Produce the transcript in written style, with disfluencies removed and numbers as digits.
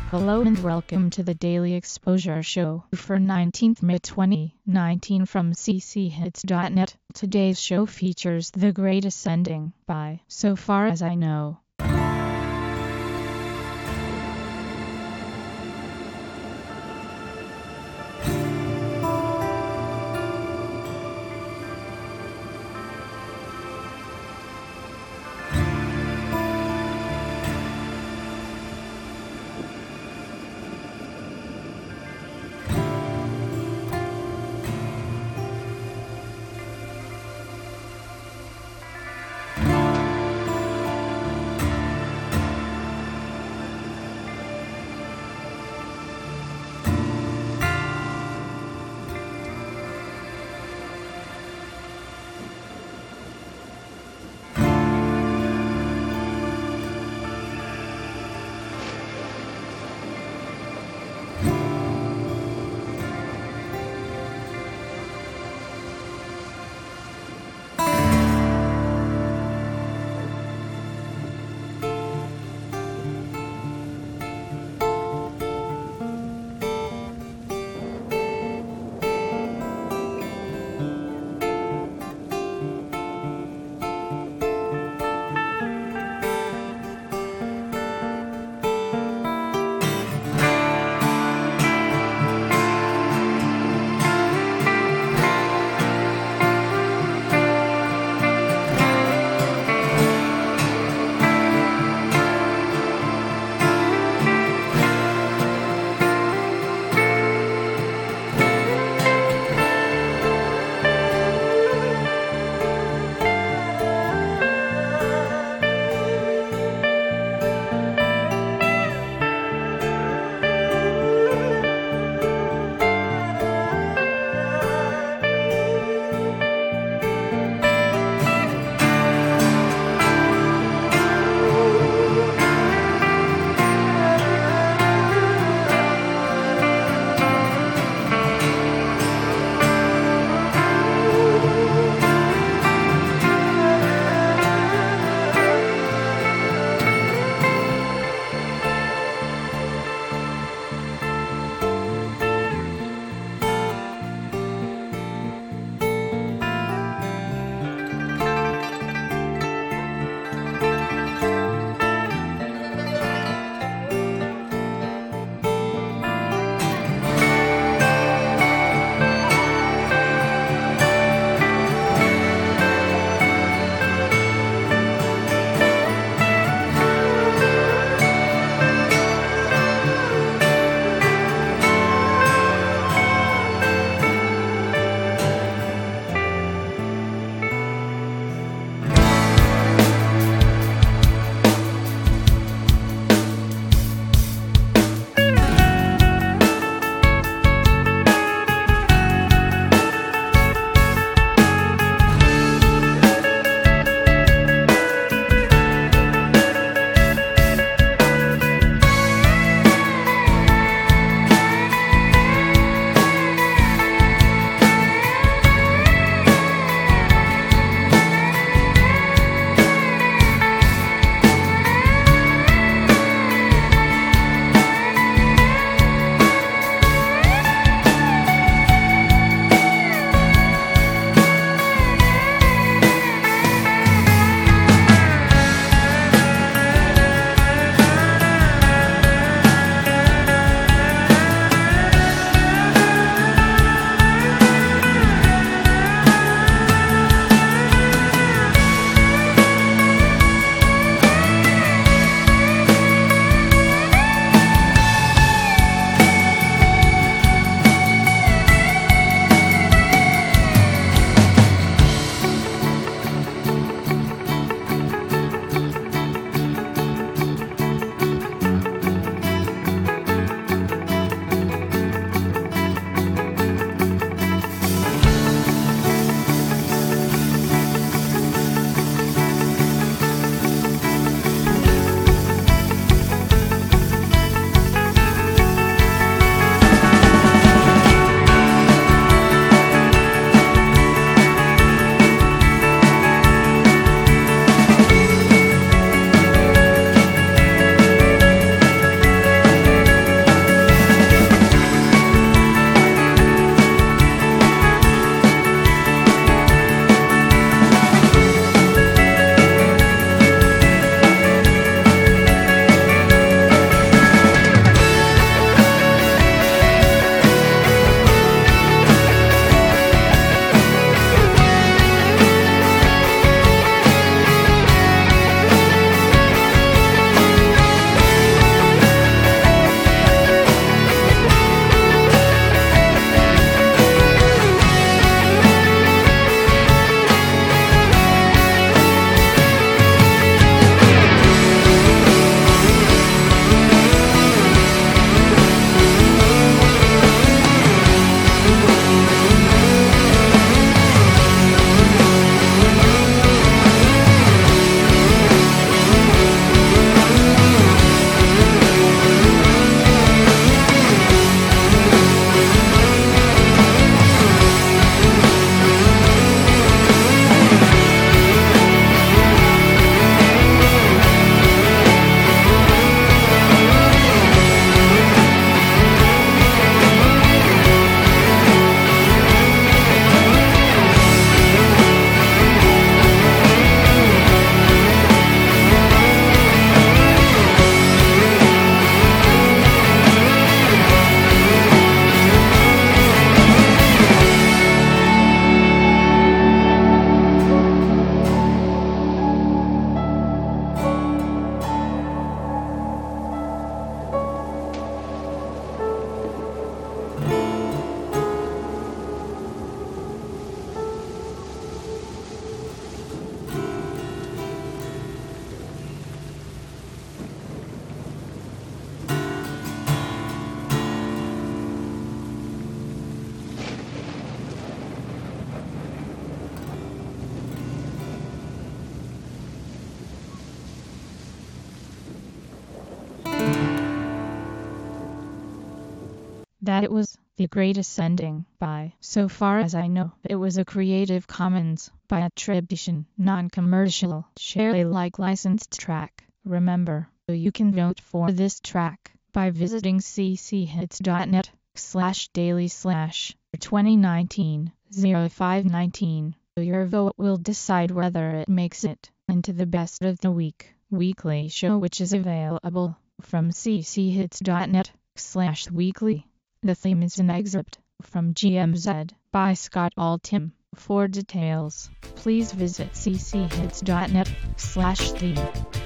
Hello and welcome to the Daily Exposure Show for 19th May 2019 from cchits.net. Today's show features The Great Ascending by So Far As I Know. that it was The Great Ascending by So Far As I Know. It was a Creative Commons by attribution, non-commercial, share Alike licensed track. Remember, you can vote for this track by visiting cchits.net/daily/2019-0519. Your vote will decide whether it makes it into the Best of the Week weekly show, which is available from cchits.net/weekly. The theme is an excerpt from GMZ by Scott Altham. For details, please visit cchits.net/theme.